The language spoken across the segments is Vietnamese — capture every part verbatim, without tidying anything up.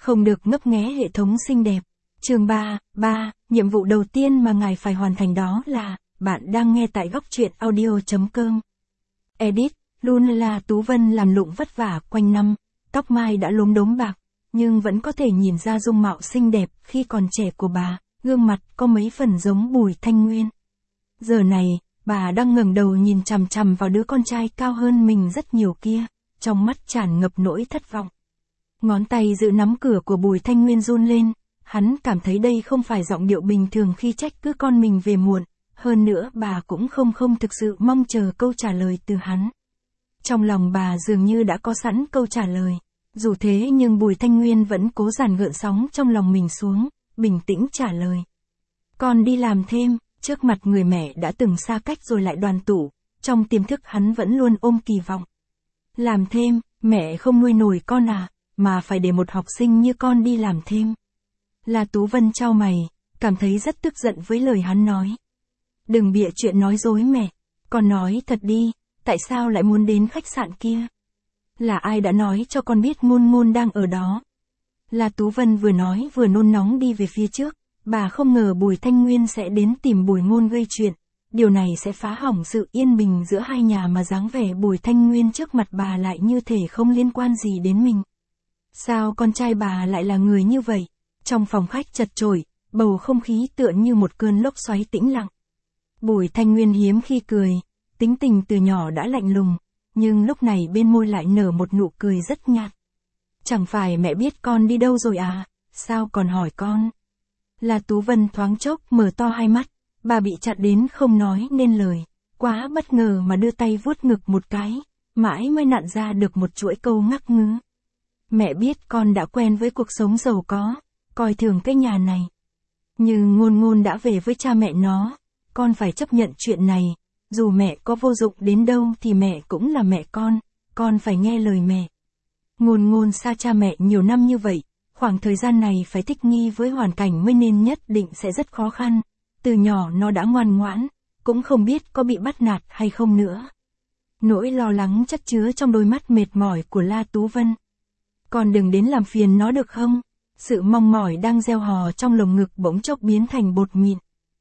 Không được ngấp nghé hệ thống xinh đẹp. Chương ba, ba, nhiệm vụ đầu tiên mà ngài phải hoàn thành đó là, bạn đang nghe tại góc truyện audio.com. Edit, luôn là Tú Vân làm lụng vất vả quanh năm, tóc mai đã lốm đốm bạc, nhưng vẫn có thể nhìn ra dung mạo xinh đẹp khi còn trẻ của bà, gương mặt có mấy phần giống Bùi Thanh Nguyên. Giờ này, bà đang ngẩng đầu nhìn chằm chằm vào đứa con trai cao hơn mình rất nhiều kia, trong mắt tràn ngập nỗi thất vọng. Ngón tay giữ nắm cửa của Bùi Thanh Nguyên run lên, hắn cảm thấy đây không phải giọng điệu bình thường khi trách cứ con mình về muộn, hơn nữa bà cũng không không thực sự mong chờ câu trả lời từ hắn. Trong lòng bà dường như đã có sẵn câu trả lời, dù thế nhưng Bùi Thanh Nguyên vẫn cố dàn gợn sóng trong lòng mình xuống, bình tĩnh trả lời. Con đi làm thêm, trước mặt người mẹ đã từng xa cách rồi lại đoàn tụ, trong tiềm thức hắn vẫn luôn ôm kỳ vọng. Làm thêm, mẹ không nuôi nổi con à, mà phải để một học sinh như con đi làm thêm. La Tú Vân chau mày, cảm thấy rất tức giận với lời hắn nói. Đừng bịa chuyện nói dối mẹ, con nói thật đi, tại sao lại muốn đến khách sạn kia? Là ai đã nói cho con biết Ngôn Ngôn đang ở đó? La Tú Vân vừa nói vừa nôn nóng đi về phía trước, bà không ngờ Bùi Thanh Nguyên sẽ đến tìm Bùi Ngôn gây chuyện, điều này sẽ phá hỏng sự yên bình giữa hai nhà mà dáng vẻ Bùi Thanh Nguyên trước mặt bà lại như thể không liên quan gì đến mình. Sao con trai bà lại là người như vậy? Trong phòng khách chật chội, bầu không khí tựa như một cơn lốc xoáy tĩnh lặng. Bùi Thanh Nguyên hiếm khi cười, tính tình từ nhỏ đã lạnh lùng, nhưng lúc này bên môi lại nở một nụ cười rất nhạt. Chẳng phải mẹ biết con đi đâu rồi à, sao còn hỏi con? La Tú Vân thoáng chốc mở to hai mắt, bà bị chặn đến không nói nên lời, quá bất ngờ mà đưa tay vuốt ngực một cái, mãi mới nặn ra được một chuỗi câu ngắc ngứ. Mẹ biết con đã quen với cuộc sống giàu có, coi thường cái nhà này. Nhưng Ngôn Ngôn đã về với cha mẹ nó, con phải chấp nhận chuyện này, dù mẹ có vô dụng đến đâu thì mẹ cũng là mẹ con, con phải nghe lời mẹ. Ngôn Ngôn xa cha mẹ nhiều năm như vậy, khoảng thời gian này phải thích nghi với hoàn cảnh mới nên nhất định sẽ rất khó khăn, từ nhỏ nó đã ngoan ngoãn, cũng không biết có bị bắt nạt hay không nữa. Nỗi lo lắng chất chứa trong đôi mắt mệt mỏi của La Tú Vân. Con đừng đến làm phiền nó được không? Sự mong mỏi đang gieo hò trong lồng ngực bỗng chốc biến thành bột mịn.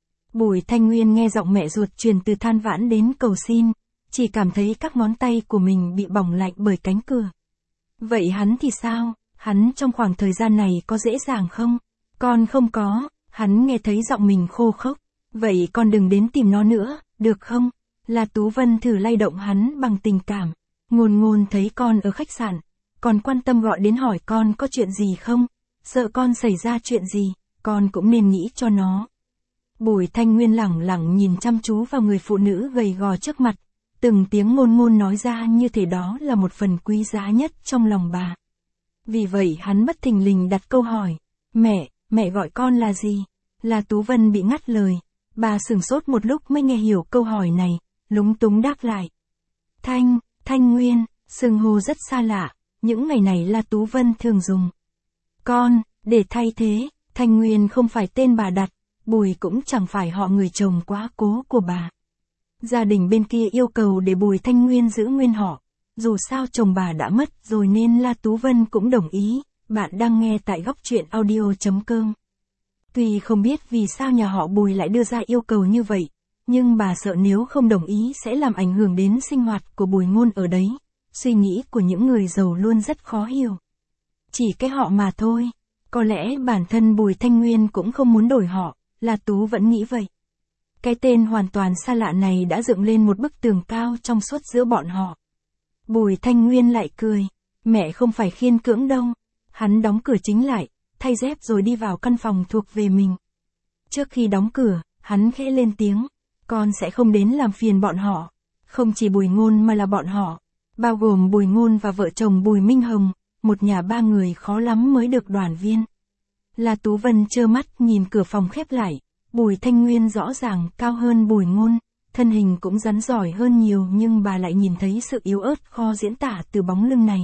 Bùi Thanh Nguyên nghe giọng mẹ ruột truyền từ than vãn đến cầu xin, chỉ cảm thấy các ngón tay của mình bị bỏng lạnh bởi cánh cửa. Vậy hắn thì sao? Hắn trong khoảng thời gian này có dễ dàng không? Con không có, hắn nghe thấy giọng mình khô khốc. Vậy con đừng đến tìm nó nữa, được không? La Tú Vân thử lay động hắn bằng tình cảm. Ngôn Ngôn thấy con ở khách sạn, còn quan tâm gọi đến hỏi con có chuyện gì không? Sợ con xảy ra chuyện gì, con cũng nên nghĩ cho nó. Bùi Thanh Nguyên lẳng lặng nhìn chăm chú vào người phụ nữ gầy gò trước mặt, từng tiếng Ngôn Ngôn nói ra như thể đó là một phần quý giá nhất trong lòng bà. Vì vậy hắn bất thình lình đặt câu hỏi, mẹ, mẹ gọi con là gì? La Tú Vân bị ngắt lời, bà sửng sốt một lúc mới nghe hiểu câu hỏi này, lúng túng đáp lại. Thanh, Thanh Nguyên, xưng hô rất xa lạ, những ngày này La Tú Vân thường dùng. Con, để thay thế, Thanh Nguyên không phải tên bà đặt, Bùi cũng chẳng phải họ người chồng quá cố của bà. Gia đình bên kia yêu cầu để Bùi Thanh Nguyên giữ nguyên họ, dù sao chồng bà đã mất rồi nên La Tú Vân cũng đồng ý. Bạn đang nghe tại góc truyện audio.com. Tuy không biết vì sao nhà họ Bùi lại đưa ra yêu cầu như vậy, nhưng bà sợ nếu không đồng ý sẽ làm ảnh hưởng đến sinh hoạt của Bùi Ngôn ở đấy. Suy nghĩ của những người giàu luôn rất khó hiểu. Chỉ cái họ mà thôi, có lẽ bản thân Bùi Thanh Nguyên cũng không muốn đổi họ, La Tú vẫn nghĩ vậy. Cái tên hoàn toàn xa lạ này đã dựng lên một bức tường cao trong suốt giữa bọn họ. Bùi Thanh Nguyên lại cười, mẹ không phải khiên cưỡng đâu. Hắn đóng cửa chính lại, thay dép rồi đi vào căn phòng thuộc về mình. Trước khi đóng cửa, hắn khẽ lên tiếng, con sẽ không đến làm phiền bọn họ. Không chỉ Bùi Ngôn mà là bọn họ, bao gồm Bùi Ngôn và vợ chồng Bùi Minh Hồng, một nhà ba người khó lắm mới được đoàn viên. La Tú Vân trơ mắt nhìn cửa phòng khép lại, Bùi Thanh Nguyên rõ ràng cao hơn Bùi Ngôn, thân hình cũng rắn giỏi hơn nhiều nhưng bà lại nhìn thấy sự yếu ớt khó diễn tả từ bóng lưng này.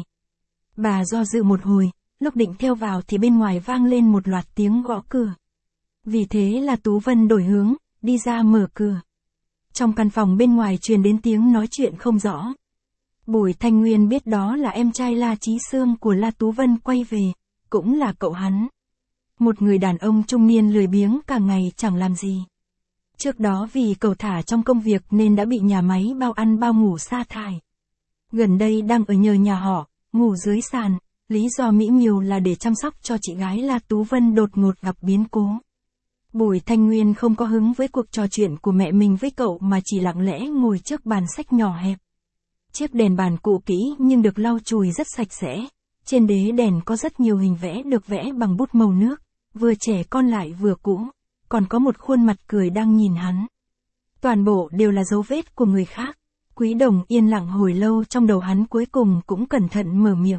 Bà do dự một hồi, lúc định theo vào thì bên ngoài vang lên một loạt tiếng gõ cửa. Vì thế là Tú Vân đổi hướng, đi ra mở cửa. Trong căn phòng bên ngoài truyền đến tiếng nói chuyện không rõ. Bùi Thanh Nguyên biết đó là em trai La Chí Sương của La Tú Vân quay về, cũng là cậu hắn. Một người đàn ông trung niên lười biếng cả ngày chẳng làm gì. Trước đó vì cẩu thả trong công việc nên đã bị nhà máy bao ăn bao ngủ sa thải. Gần đây đang ở nhờ nhà họ, ngủ dưới sàn, lý do mỹ miều là để chăm sóc cho chị gái La Tú Vân đột ngột gặp biến cố. Bùi Thanh Nguyên không có hứng với cuộc trò chuyện của mẹ mình với cậu mà chỉ lặng lẽ ngồi trước bàn sách nhỏ hẹp. Chiếc đèn bàn cũ kỹ nhưng được lau chùi rất sạch sẽ. Trên đế đèn có rất nhiều hình vẽ được vẽ bằng bút màu nước, vừa trẻ con lại vừa cũ, còn có một khuôn mặt cười đang nhìn hắn. Toàn bộ đều là dấu vết của người khác. Quý Đồng yên lặng hồi lâu, trong đầu hắn cuối cùng cũng cẩn thận mở miệng.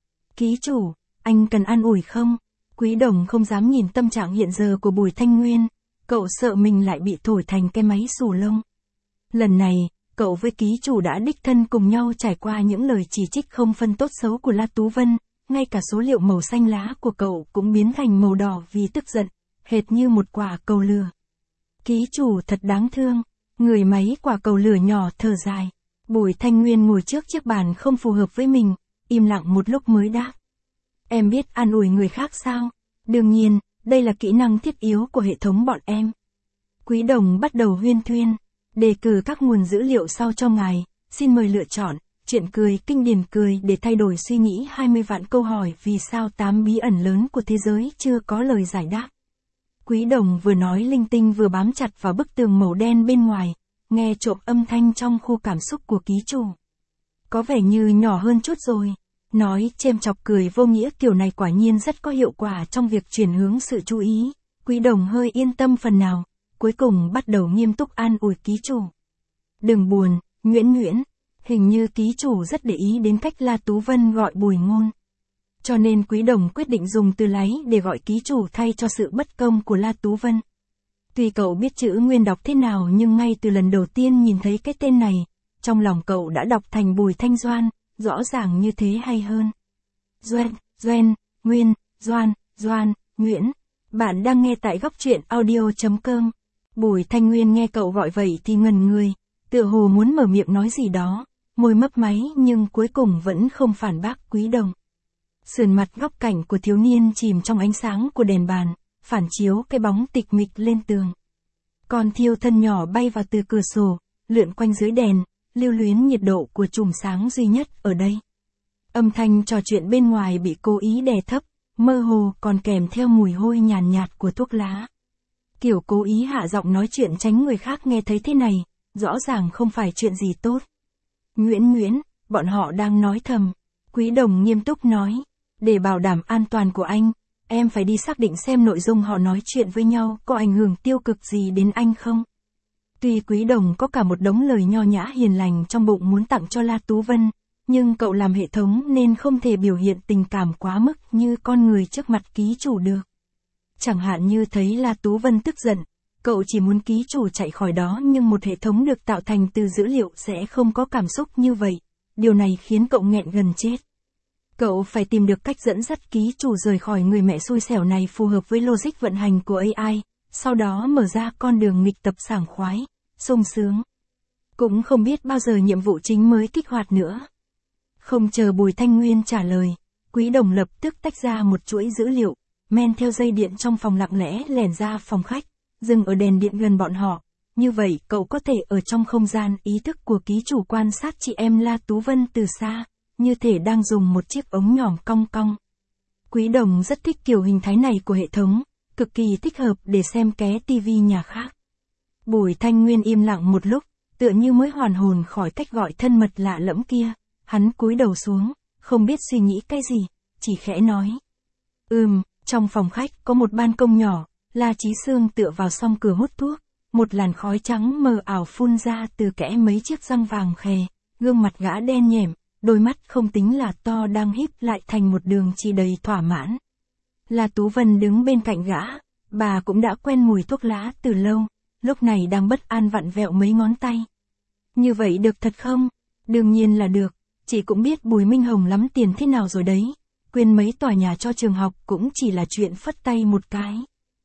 Ký chủ, anh cần an ủi không? Quý Đồng không dám nhìn tâm trạng hiện giờ của Bùi Thanh Nguyên, cậu sợ mình lại bị thổi thành cái máy xù lông. Lần này, cậu với ký chủ đã đích thân cùng nhau trải qua những lời chỉ trích không phân tốt xấu của La Tú Vân, ngay cả số liệu màu xanh lá của cậu cũng biến thành màu đỏ vì tức giận, hệt như một quả cầu lửa. Ký chủ thật đáng thương, người máy quả cầu lửa nhỏ thở dài. Bùi Thanh Nguyên ngồi trước chiếc bàn không phù hợp với mình, im lặng một lúc mới đáp. Em biết an ủi người khác sao? Đương nhiên, đây là kỹ năng thiết yếu của hệ thống bọn em. Quý Đồng bắt đầu huyên thuyên, đề cử các nguồn dữ liệu sau cho ngài, xin mời lựa chọn, chuyện cười kinh điển cười để thay đổi suy nghĩ hai mươi vạn câu hỏi vì sao tám bí ẩn lớn của thế giới chưa có lời giải đáp. Quý Đồng vừa nói linh tinh vừa bám chặt vào bức tường màu đen bên ngoài, nghe trộm âm thanh trong khu cảm xúc của ký chủ. Có vẻ như nhỏ hơn chút rồi. Nói chêm chọc cười vô nghĩa kiểu này quả nhiên rất có hiệu quả trong việc chuyển hướng sự chú ý. Quý Đồng hơi yên tâm phần nào, cuối cùng bắt đầu nghiêm túc an ủi ký chủ. Đừng buồn, Nguyễn Nguyễn, hình như ký chủ rất để ý đến cách La Tú Vân gọi Bùi Ngôn. Cho nên Quý Đồng quyết định dùng từ láy để gọi ký chủ thay cho sự bất công của La Tú Vân. Tuy cậu biết chữ nguyên đọc thế nào nhưng ngay từ lần đầu tiên nhìn thấy cái tên này, trong lòng cậu đã đọc thành Bùi Thanh Doan, rõ ràng như thế hay hơn. Doan, Doan, Nguyên, Doan, Doan, Nguyễn. Bạn đang nghe tại góc truyện audio chấm com. Bùi Thanh Nguyên nghe cậu gọi vậy thì ngần người, tựa hồ muốn mở miệng nói gì đó, môi mấp máy nhưng cuối cùng vẫn không phản bác Quý Đồng. Sườn mặt góc cạnh của thiếu niên chìm trong ánh sáng của đèn bàn, phản chiếu cái bóng tịch mịch lên tường. Con thiêu thân nhỏ bay vào từ cửa sổ, lượn quanh dưới đèn, lưu luyến nhiệt độ của chùm sáng duy nhất ở đây. Âm thanh trò chuyện bên ngoài bị cố ý đè thấp, mơ hồ còn kèm theo mùi hôi nhàn nhạt, nhạt của thuốc lá. Kiểu cố ý hạ giọng nói chuyện tránh người khác nghe thấy thế này, rõ ràng không phải chuyện gì tốt. Nguyễn Nguyễn, bọn họ đang nói thầm. Quý Đồng nghiêm túc nói, để bảo đảm an toàn của anh, em phải đi xác định xem nội dung họ nói chuyện với nhau có ảnh hưởng tiêu cực gì đến anh không. Tuy Quý Đồng có cả một đống lời nho nhã hiền lành trong bụng muốn tặng cho La Tú Vân, nhưng cậu làm hệ thống nên không thể biểu hiện tình cảm quá mức như con người trước mặt ký chủ được. Chẳng hạn như thấy La Tú Vân tức giận, cậu chỉ muốn ký chủ chạy khỏi đó nhưng một hệ thống được tạo thành từ dữ liệu sẽ không có cảm xúc như vậy. Điều này khiến cậu nghẹn gần chết. Cậu phải tìm được cách dẫn dắt ký chủ rời khỏi người mẹ xui xẻo này phù hợp với logic vận hành của a i, sau đó mở ra con đường nghịch tập sảng khoái, sung sướng. Cũng không biết bao giờ nhiệm vụ chính mới kích hoạt nữa. Không chờ Bùi Thanh Nguyên trả lời, Quý Đồng lập tức tách ra một chuỗi dữ liệu, men theo dây điện trong phòng lặng lẽ lẻn ra phòng khách, dừng ở đèn điện gần bọn họ. Như vậy cậu có thể ở trong không gian ý thức của ký chủ quan sát chị em La Tú Vân từ xa, như thể đang dùng một chiếc ống nhòm cong cong. Quý Đồng rất thích kiểu hình thái này của hệ thống, cực kỳ thích hợp để xem ké tivi nhà khác. Bùi Thanh Nguyên im lặng một lúc, tựa như mới hoàn hồn khỏi cách gọi thân mật lạ lẫm kia, hắn cúi đầu xuống, không biết suy nghĩ cái gì, chỉ khẽ nói. Ừm, trong phòng khách có một ban công nhỏ, La Chí Sương tựa vào song cửa hút thuốc, một làn khói trắng mờ ảo phun ra từ kẽ mấy chiếc răng vàng khè, gương mặt gã đen nhẻm, đôi mắt không tính là to đang híp lại thành một đường chỉ đầy thỏa mãn. La Tú Vân đứng bên cạnh gã, bà cũng đã quen mùi thuốc lá từ lâu, lúc này đang bất an vặn vẹo mấy ngón tay. Như vậy được thật không? Đương nhiên là được, chị cũng biết Bùi Minh Hồng lắm tiền thế nào rồi đấy, quyên mấy tòa nhà cho trường học cũng chỉ là chuyện phất tay một cái.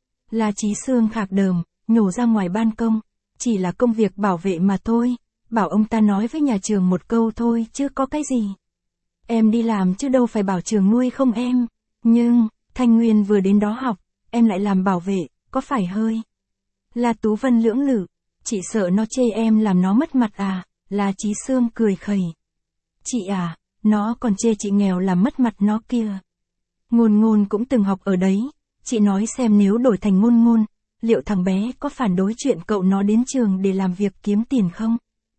La Chí Sương khạc đờm, nhổ ra ngoài ban công, chỉ là công việc bảo vệ mà thôi, bảo ông ta nói với nhà trường một câu thôi chứ có cái gì. Em đi làm chứ đâu phải bảo trường nuôi không em, nhưng, Thanh Nguyên vừa đến đó học, em lại làm bảo vệ, có phải hơi? La Tú Vân lưỡng lự, chị sợ nó chê em làm nó mất mặt à, La Chí Sương cười khẩy. Chị à, nó còn chê chị nghèo làm mất mặt nó kia. Ngôn Ngôn cũng từng học ở đấy, chị nói xem nếu đổi thành Ngôn Ngôn, liệu thằng bé có phản đối chuyện cậu nó đến trường để làm việc kiếm tiền không?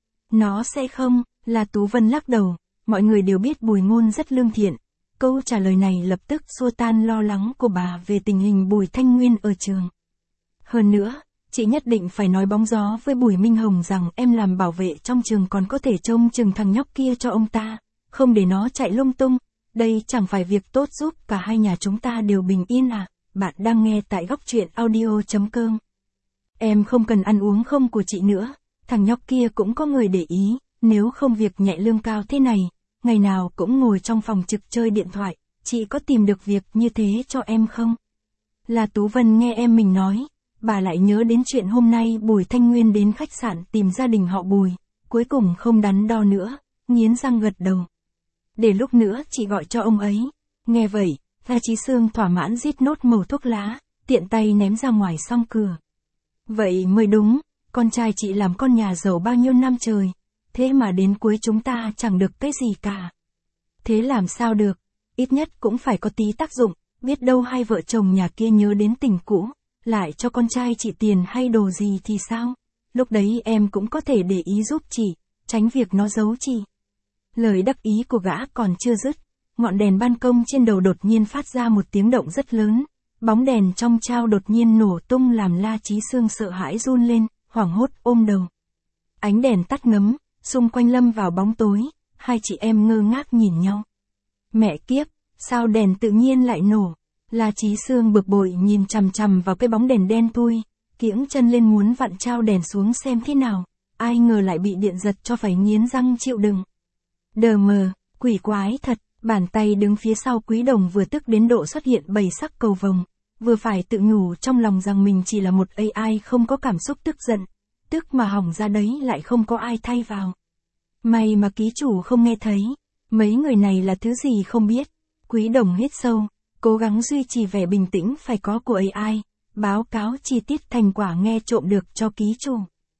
Nó sẽ không, La Tú Vân lắc đầu, mọi người đều biết Bùi Ngôn rất lương thiện. Câu trả lời này lập tức xua tan lo lắng của bà về tình hình Bùi Thanh Nguyên ở trường. Hơn nữa, chị nhất định phải nói bóng gió với Bùi Minh Hồng rằng em làm bảo vệ trong trường còn có thể trông chừng thằng nhóc kia cho ông ta, không để nó chạy lung tung. Đây chẳng phải việc tốt giúp cả hai nhà chúng ta đều bình yên à? Bạn đang nghe tại góc truyện audio chấm com. Em không cần ăn uống không của chị nữa, thằng nhóc kia cũng có người để ý, nếu không việc nhẹ lương cao thế này, ngày nào cũng ngồi trong phòng trực chơi điện thoại, chị có tìm được việc như thế cho em không? La Tú Vân nghe em mình nói, bà lại nhớ đến chuyện hôm nay Bùi Thanh Nguyên đến khách sạn tìm gia đình họ Bùi, cuối cùng không đắn đo nữa, nghiến răng gật đầu. Để lúc nữa chị gọi cho ông ấy. Nghe vậy, La Chí Sương thỏa mãn rít nốt mẩu thuốc lá, tiện tay ném ra ngoài song cửa. Vậy mới đúng, con trai chị làm con nhà giàu bao nhiêu năm trời, thế mà đến cuối chúng ta chẳng được cái gì cả. Thế làm sao được, ít nhất cũng phải có tí tác dụng, biết đâu hai vợ chồng nhà kia nhớ đến tình cũ, lại cho con trai chị tiền hay đồ gì thì sao? Lúc đấy em cũng có thể để ý giúp chị, tránh việc nó giấu chị. Lời đắc ý của gã còn chưa dứt, ngọn đèn ban công trên đầu đột nhiên phát ra một tiếng động rất lớn, bóng đèn trong trao đột nhiên nổ tung làm La Chí Sương sợ hãi run lên, hoảng hốt ôm đầu. Ánh đèn tắt ngấm, xung quanh lâm vào bóng tối, hai chị em ngơ ngác nhìn nhau. Mẹ kiếp, sao đèn tự nhiên lại nổ? La Chí Sương bực bội nhìn chằm chằm vào cái bóng đèn đen thui, kiễng chân lên muốn vặn trao đèn xuống xem thế nào, ai ngờ lại bị điện giật cho phải nghiến răng chịu đựng. Đờ mờ, quỷ quái thật, bàn tay đứng phía sau Quý Đồng vừa tức đến độ xuất hiện bảy sắc cầu vồng, vừa phải tự nhủ trong lòng rằng mình chỉ là một a i không có cảm xúc tức giận, tức mà hỏng ra đấy lại không có ai thay vào. May mà ký chủ không nghe thấy, mấy người này là thứ gì không biết. Quý Đồng hít sâu, cố gắng duy trì vẻ bình tĩnh phải có của a i, báo cáo chi tiết thành quả nghe trộm được cho ký chủ.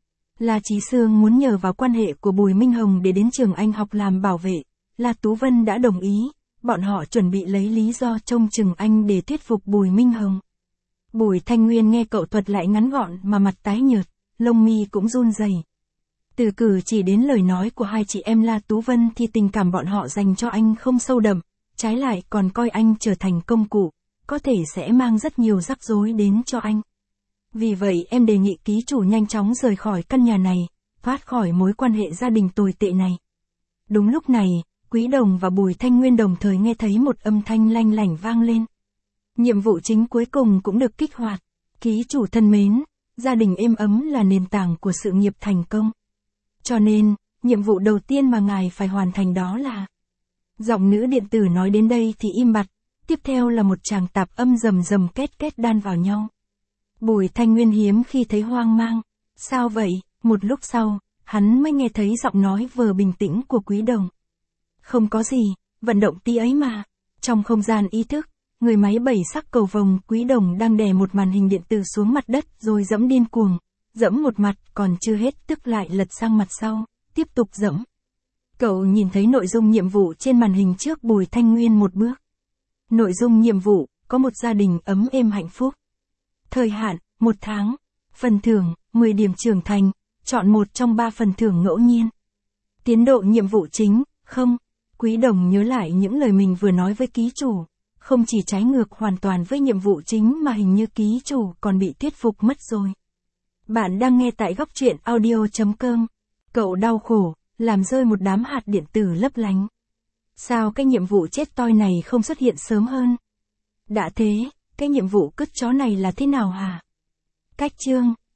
La Chí Sương muốn nhờ vào quan hệ của Bùi Minh Hồng để đến trường Anh học làm bảo vệ, La Tú Vân đã đồng ý, bọn họ chuẩn bị lấy lý do trông chừng anh để thuyết phục Bùi Minh Hồng. Bùi Thanh Nguyên nghe cậu thuật lại ngắn gọn mà mặt tái nhợt, lông mi cũng run rẩy. Từ cử chỉ đến lời nói của hai chị em La Tú Vân thì tình cảm bọn họ dành cho anh không sâu đậm, trái lại còn coi anh trở thành công cụ, có thể sẽ mang rất nhiều rắc rối đến cho anh. Vì vậy em đề nghị ký chủ nhanh chóng rời khỏi căn nhà này, thoát khỏi mối quan hệ gia đình tồi tệ này. Đúng lúc này, Quý Đồng và Bùi Thanh Nguyên đồng thời nghe thấy một âm thanh lanh lảnh vang lên. Nhiệm vụ chính cuối cùng cũng được kích hoạt. Ký chủ thân mến, gia đình êm ấm là nền tảng của sự nghiệp thành công. Cho nên, nhiệm vụ đầu tiên mà ngài phải hoàn thành đó là... Giọng nữ điện tử nói đến đây thì im bặt, tiếp theo là một tràng tạp âm rầm rầm két két đan vào nhau. Bùi Thanh Nguyên hiếm khi thấy hoang mang. Sao vậy? Một lúc sau, hắn mới nghe thấy giọng nói vừa bình tĩnh của Quý Đồng. Không có gì, vận động tí ấy mà. Trong không gian ý thức, người máy bảy sắc cầu vồng Quý Đồng đang đè một màn hình điện tử xuống mặt đất rồi dẫm điên cuồng. Dẫm một mặt còn chưa hết tức lại lật sang mặt sau, tiếp tục dẫm. Cậu nhìn thấy nội dung nhiệm vụ trên màn hình trước Bùi Thanh Nguyên một bước. Nội dung nhiệm vụ, có một gia đình ấm êm hạnh phúc. Thời hạn, một tháng. Phần thưởng, mười điểm trưởng thành, chọn một trong ba phần thưởng ngẫu nhiên. Tiến độ nhiệm vụ chính, không. Quý Đồng nhớ lại những lời mình vừa nói với ký chủ. Không chỉ trái ngược hoàn toàn với nhiệm vụ chính mà hình như ký chủ còn bị thuyết phục mất rồi. Bạn đang nghe tại góc truyện audio chấm com. Cậu đau khổ, làm rơi một đám hạt điện tử lấp lánh. Sao cái nhiệm vụ chết toi này không xuất hiện sớm hơn? Đã thế, cái nhiệm vụ cứt chó này là thế nào hả? Cách chương